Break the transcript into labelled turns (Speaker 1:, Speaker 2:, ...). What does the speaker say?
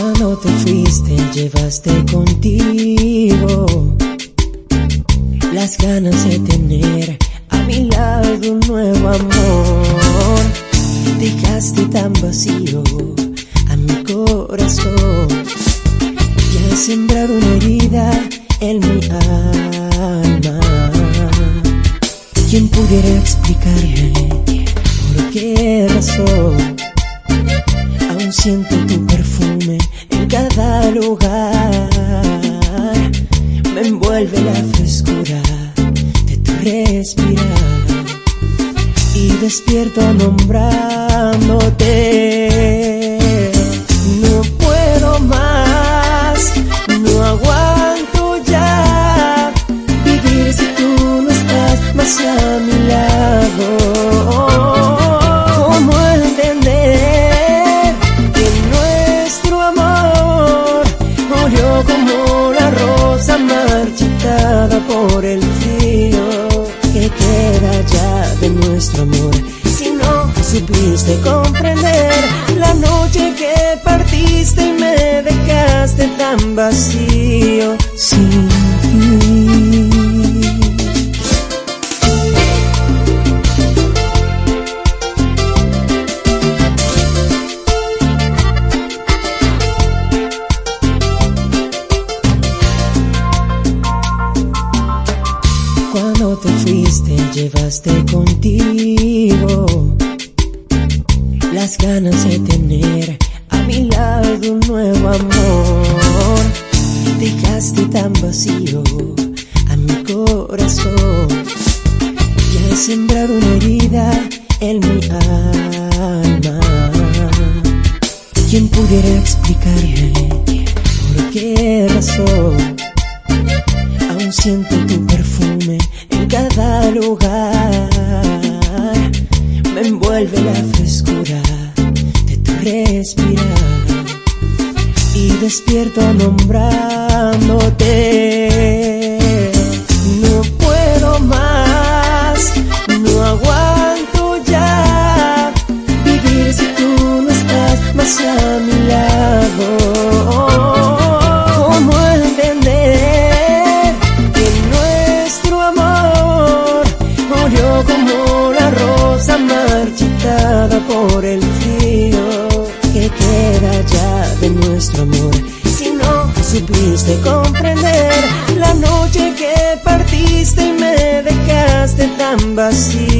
Speaker 1: Cuando te fuiste llevaste contigo las ganas de tener a mi lado un nuevo amor. Dejaste tan vacío a mi corazón y has sembrado una herida en mi alma. ¿Quién pudiera explicarme por qué razón aún siento tu perfume en cada lugar? Me envuelve la frescura de tu respirar y despierto nombrándote. No puedo más, no aguanto ya vivir si tú no estás más a mi lado. ¿Cómo entender que nuestro amor murió como la rosa marchitada por el frío que queda ya de nuestro amor? Si no supiste comprender la noche que partiste y me dejaste tan vacío sin ti. Cuando te fuiste llevaste contigo las ganas de tener a mi lado un nuevo amor. Dejaste tan vacío a mi corazón y has sembrado una herida en mi alma. ¿Quién pudiera explicarme por qué razón aún siento tu perfume en cada lugar? Me envuelve la frescura de tu respirar y despierto nombrándote. No puedo más, no aguanto ya vivir si tú no estás más a mi lado. ¿Cómo entender que nuestro amor murió como la rosa marchitada por el frío que queda ya de nuestro amor? Si no supiste comprender la noche que partiste y me dejaste tan vacío